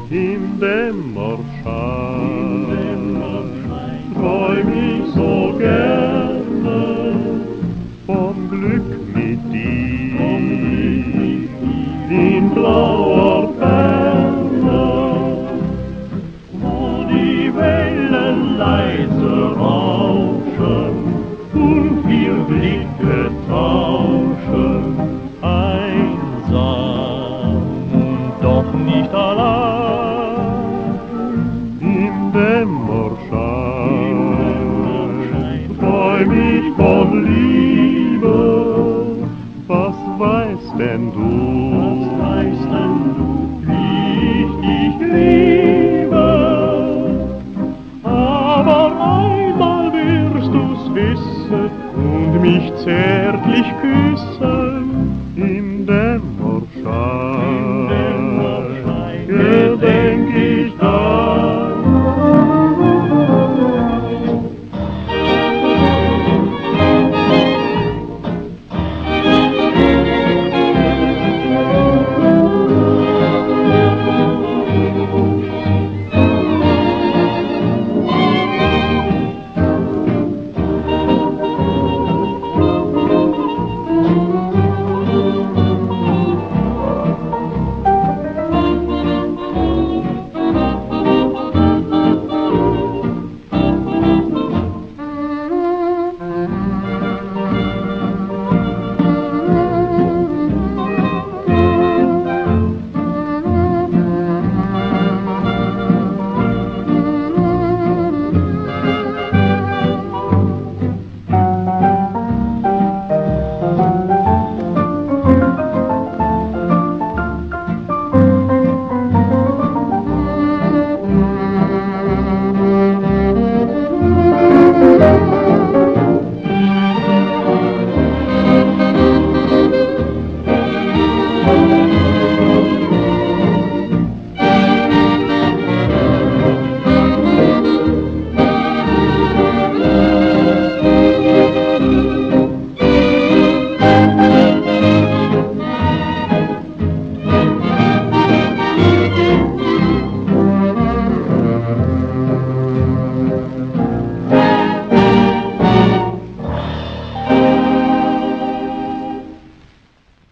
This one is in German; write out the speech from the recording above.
im Dämmerschein, träum ich so gerne vom Glück mit dir, in blauer Ferne, wo die Wellen leise rauschen und wir Blicke tauschen, einsam und doch nicht allein, im Dämmerschein träum ich von Liebe.